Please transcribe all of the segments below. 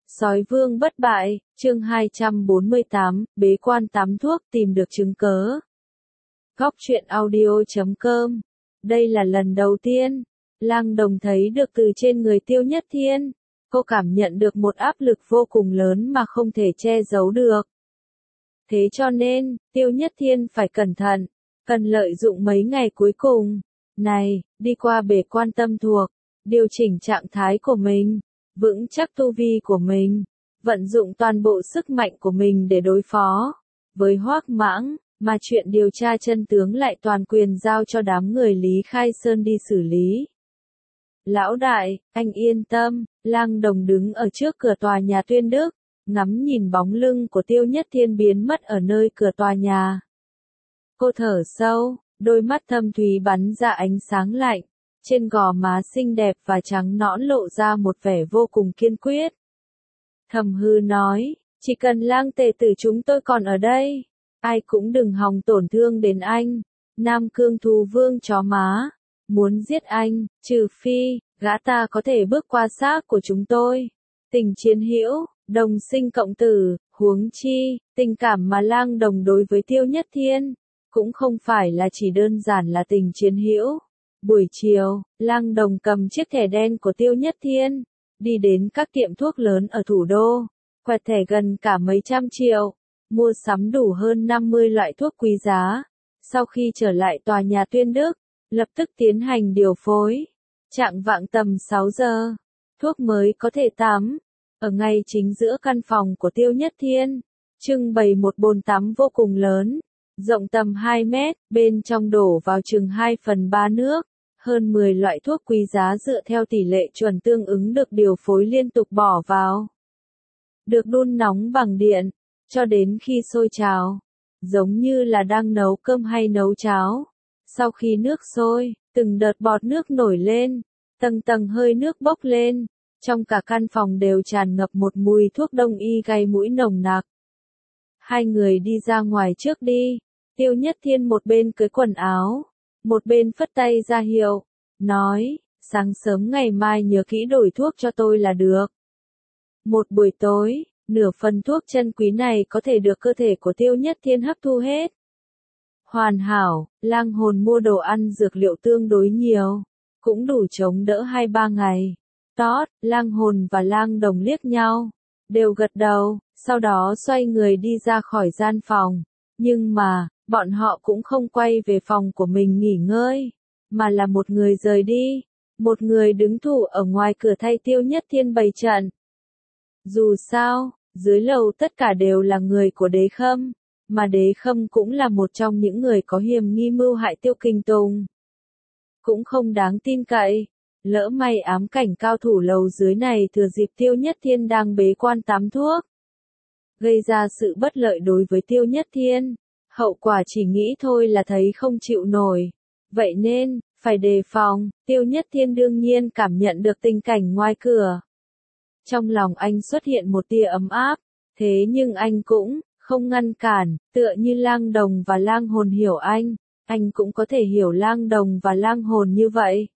Sói vương bất bại, chương 248, bế quan tắm thuốc tìm được chứng cớ. Góc truyện audio.com. Đây là lần đầu tiên, Lang Đồng thấy được từ trên người Tiêu Nhất Thiên. Cô cảm nhận được một áp lực vô cùng lớn mà không thể che giấu được. Thế cho nên, Tiêu Nhất Thiên phải cẩn thận, cần lợi dụng mấy ngày cuối cùng này, đi qua bế quan tâm thuộc, điều chỉnh trạng thái của mình, vững chắc tu vi của mình, vận dụng toàn bộ sức mạnh của mình để đối phó với Hoắc Mãng, mà chuyện điều tra chân tướng lại toàn quyền giao cho đám người Lý Khai Sơn đi xử lý. Lão đại, anh yên tâm, Lang Đồng đứng ở trước cửa tòa nhà Tuyên Đức, ngắm nhìn bóng lưng của Tiêu Nhất Thiên biến mất ở nơi cửa tòa nhà. Cô thở sâu, đôi mắt thâm thúy bắn ra ánh sáng lạnh, trên gò má xinh đẹp và trắng nõn lộ ra một vẻ vô cùng kiên quyết. Thầm hư nói, chỉ cần Lang tề tử chúng tôi còn ở đây, ai cũng đừng hòng tổn thương đến anh. Nam Cương Thú Vương chó má, muốn giết anh, trừ phi, gã ta có thể bước qua xác của chúng tôi. Tình chiến hữu, đồng sinh cộng tử, huống chi, tình cảm mà Lang Đồng đối với Tiêu Nhất Thiên, cũng không phải là chỉ đơn giản là tình chiến hữu. Buổi chiều, Lang Đồng cầm chiếc thẻ đen của Tiêu Nhất Thiên, đi đến các tiệm thuốc lớn ở thủ đô, quẹt thẻ gần cả mấy trăm triệu, mua sắm đủ hơn 50 loại thuốc quý giá. Sau khi trở lại tòa nhà Tuyên Đức, lập tức tiến hành điều phối. Chạng vạng tầm 6 giờ, thuốc mới có thể tắm. Ở ngay chính giữa căn phòng của Tiêu Nhất Thiên, trưng bày một bồn tắm vô cùng lớn, rộng tầm 2 mét, bên trong đổ vào chừng 2/3 nước. Hơn 10 loại thuốc quý giá dựa theo tỷ lệ chuẩn tương ứng được điều phối liên tục bỏ vào. Được đun nóng bằng điện, cho đến khi sôi trào, giống như là đang nấu cơm hay nấu cháo. Sau khi nước sôi, từng đợt bọt nước nổi lên, tầng tầng hơi nước bốc lên, trong cả căn phòng đều tràn ngập một mùi thuốc đông y gây mũi nồng nặc. Hai người đi ra ngoài trước đi, Tiêu Nhất Thiên một bên cưới quần áo, một bên phất tay ra hiệu, nói, sáng sớm ngày mai nhớ kỹ đổi thuốc cho tôi là được. Một buổi tối, nửa phần thuốc chân quý này có thể được cơ thể của Tiêu Nhất Thiên hấp thu hết. Hoàn hảo, Lang Hồn mua đồ ăn dược liệu tương đối nhiều, cũng đủ chống đỡ 2-3 ngày. Tốt, Lang Hồn và Lang Đồng liếc nhau, đều gật đầu, sau đó xoay người đi ra khỏi gian phòng. Nhưng mà, bọn họ cũng không quay về phòng của mình nghỉ ngơi, mà là một người rời đi, một người đứng thủ ở ngoài cửa thay Tiêu Nhất Thiên bày trận. Dù sao, dưới lầu tất cả đều là người của Đế Khâm, mà Đế Khâm cũng là một trong những người có hiểm nghi mưu hại Tiêu Kinh Tùng. Cũng không đáng tin cậy, lỡ may ám cảnh cao thủ lầu dưới này thừa dịp Tiêu Nhất Thiên đang bế quan tắm thuốc, gây ra sự bất lợi đối với Tiêu Nhất Thiên. Hậu quả chỉ nghĩ thôi là thấy không chịu nổi. Vậy nên, phải đề phòng. Tiêu Nhất Thiên đương nhiên cảm nhận được tình cảnh ngoài cửa. Trong lòng anh xuất hiện một tia ấm áp, thế nhưng anh cũng không ngăn cản, tựa như Lang Đồng và Lang Hồn hiểu anh cũng có thể hiểu Lang Đồng và Lang Hồn như vậy.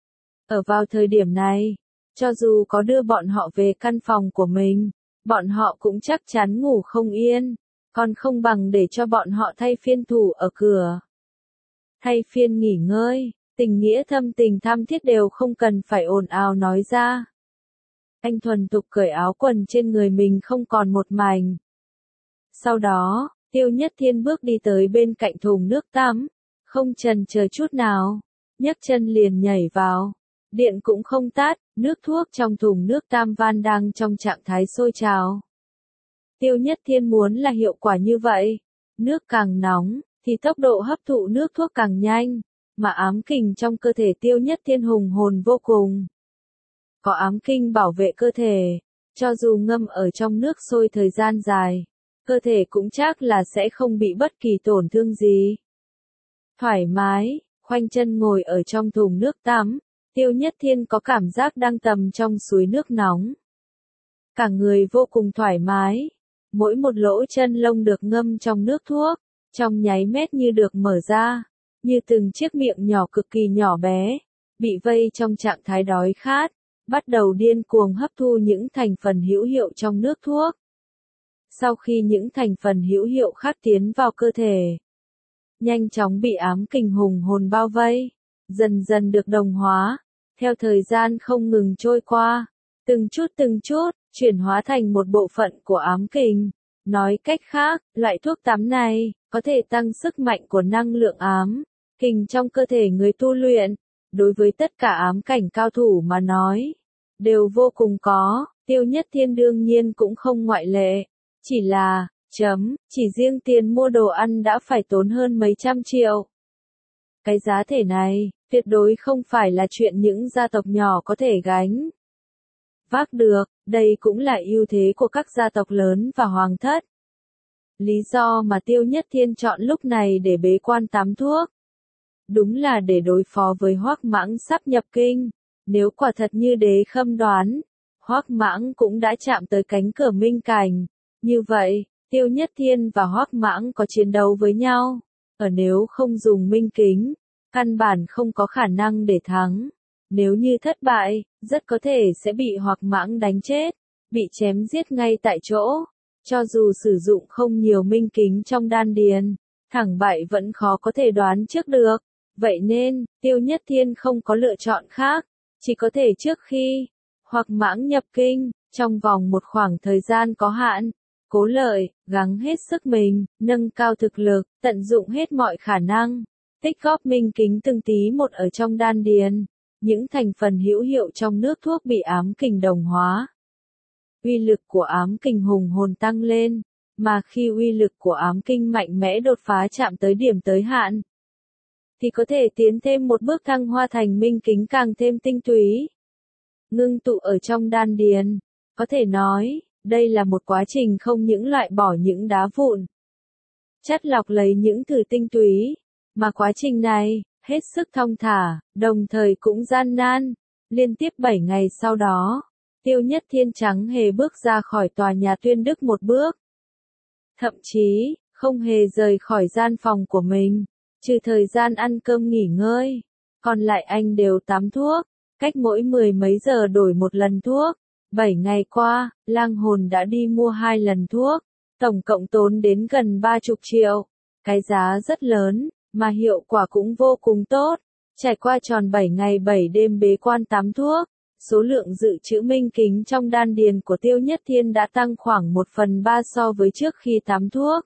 Ở vào thời điểm này, cho dù có đưa bọn họ về căn phòng của mình, bọn họ cũng chắc chắn ngủ không yên, còn không bằng để cho bọn họ thay phiên thủ ở cửa. Thay phiên nghỉ ngơi, tình nghĩa thâm tình thắm thiết đều không cần phải ồn ào nói ra. Anh thuần thục cởi áo quần trên người mình không còn một mảnh. Sau đó, Tiêu Nhất Thiên bước đi tới bên cạnh thùng nước tắm, không chần chờ chút nào, nhấc chân liền nhảy vào. Điện cũng không tắt, nước thuốc trong thùng nước tam van đang trong trạng thái sôi trào. Tiêu Nhất Thiên muốn là hiệu quả như vậy. Nước càng nóng, thì tốc độ hấp thụ nước thuốc càng nhanh, mà ám kình trong cơ thể Tiêu Nhất Thiên hùng hồn vô cùng. Có ám kinh bảo vệ cơ thể, cho dù ngâm ở trong nước sôi thời gian dài, cơ thể cũng chắc là sẽ không bị bất kỳ tổn thương gì. Thoải mái, khoanh chân ngồi ở trong thùng nước tắm, Tiêu Nhất Thiên có cảm giác đang tầm trong suối nước nóng. Cả người vô cùng thoải mái, mỗi một lỗ chân lông được ngâm trong nước thuốc, trong nháy mắt như được mở ra, như từng chiếc miệng nhỏ cực kỳ nhỏ bé, bị vây trong trạng thái đói khát, bắt đầu điên cuồng hấp thu những thành phần hữu hiệu trong nước thuốc. Sau khi những thành phần hữu hiệu khác tiến vào cơ thể, nhanh chóng bị ám kình hùng hồn bao vây, dần dần được đồng hóa, theo thời gian không ngừng trôi qua, từng chút, chuyển hóa thành một bộ phận của ám kình. Nói cách khác, loại thuốc tắm này, có thể tăng sức mạnh của năng lượng ám kình trong cơ thể người tu luyện. Đối với tất cả ám cảnh cao thủ mà nói, đều vô cùng có, Tiêu Nhất Thiên đương nhiên cũng không ngoại lệ. Chỉ là, chỉ riêng tiền mua đồ ăn đã phải tốn hơn mấy trăm triệu. Cái giá thể này, tuyệt đối không phải là chuyện những gia tộc nhỏ có thể gánh vác được, đây cũng là ưu thế của các gia tộc lớn và hoàng thất. Lý do mà Tiêu Nhất Thiên chọn lúc này để bế quan tắm thuốc, đúng là để đối phó với Hoắc Mãng sắp nhập kinh. Nếu quả thật như Đế Khâm đoán, Hoắc Mãng cũng đã chạm tới cánh cửa minh cảnh, như vậy, Tiêu Nhất Thiên và Hoắc Mãng có chiến đấu với nhau, nếu không dùng minh kính, căn bản không có khả năng để thắng. Nếu như thất bại, rất có thể sẽ bị Hoắc Mãng đánh chết, bị chém giết ngay tại chỗ. Cho dù sử dụng không nhiều minh kính trong đan điền, thẳng bại vẫn khó có thể đoán trước được. Vậy nên, Tiêu Nhất Thiên không có lựa chọn khác, chỉ có thể trước khi Hoắc Mãng nhập kinh, trong vòng một khoảng thời gian có hạn, cố lợi, gắng hết sức mình, nâng cao thực lực, tận dụng hết mọi khả năng, tích góp minh kính từng tí một ở trong đan điền. Những thành phần hữu hiệu trong nước thuốc bị ám kình đồng hóa. Uy lực của ám kình hùng hồn tăng lên, mà khi uy lực của ám kinh mạnh mẽ đột phá chạm tới điểm tới hạn, thì có thể tiến thêm một bước thăng hoa thành minh kính càng thêm tinh túy, ngưng tụ ở trong đan điền. Có thể nói, đây là một quá trình không những loại bỏ những đá vụn, chắt lọc lấy những thứ tinh túy, mà quá trình này, hết sức thong thả, đồng thời cũng gian nan. Liên tiếp 7 ngày sau đó, Tiêu Nhất Thiên chẳng hề bước ra khỏi tòa nhà Tuyên Đức một bước. Thậm chí, không hề rời khỏi gian phòng của mình, trừ thời gian ăn cơm nghỉ ngơi. Còn lại anh đều tắm thuốc, cách mỗi 10 mấy giờ đổi một lần thuốc. 7 ngày qua, Lang Hồn đã đi mua 2 lần thuốc, tổng cộng tốn đến gần 30 triệu. Cái giá rất lớn, mà hiệu quả cũng vô cùng tốt. Trải qua tròn 7 ngày 7 đêm bế quan tắm thuốc, số lượng dự trữ minh kính trong đan điền của Tiêu Nhất Thiên đã tăng khoảng 1/3 so với trước khi tắm thuốc.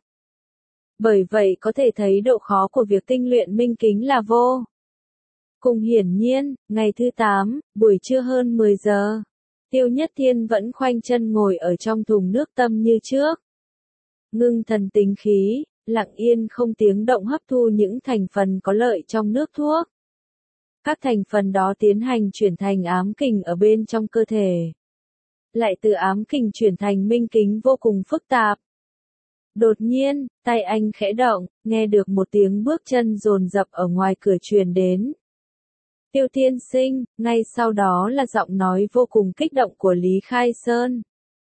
Bởi vậy có thể thấy độ khó của việc tinh luyện minh kính là vô cùng hiển nhiên. Ngày thứ 8, buổi trưa hơn 10 giờ, Tiêu Nhất Thiên vẫn khoanh chân ngồi ở trong thùng nước tâm như trước. Ngưng thần tĩnh khí, lặng yên không tiếng động hấp thu những thành phần có lợi trong nước thuốc. Các thành phần đó tiến hành chuyển thành ám kình ở bên trong cơ thể. Lại từ ám kình chuyển thành minh kính vô cùng phức tạp. Đột nhiên, tay anh khẽ động, nghe được một tiếng bước chân dồn dập ở ngoài cửa truyền đến. Tiêu Tiên Sinh, ngay sau đó là giọng nói vô cùng kích động của Lý Khai Sơn.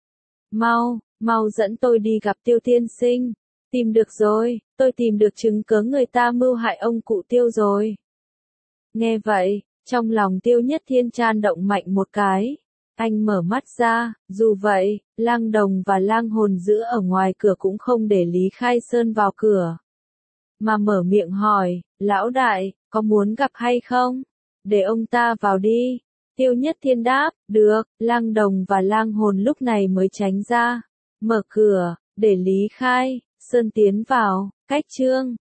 Mau dẫn tôi đi gặp Tiêu Tiên Sinh. Tìm được rồi, tôi tìm được chứng cớ người ta mưu hại ông cụ Tiêu rồi. Nghe vậy, trong lòng Tiêu Nhất Thiên chan động mạnh một cái. Anh mở mắt ra, dù vậy, Lang Đồng và Lang Hồn giữ ở ngoài cửa cũng không để Lý Khai Sơn vào cửa. Mà mở miệng hỏi, lão đại, có muốn gặp hay không? Để ông ta vào đi. Tiêu Nhất Thiên đáp, được. Lang Đồng và Lang Hồn lúc này mới tránh ra, mở cửa, để Lý Khai Sơn tiến vào. Cách chương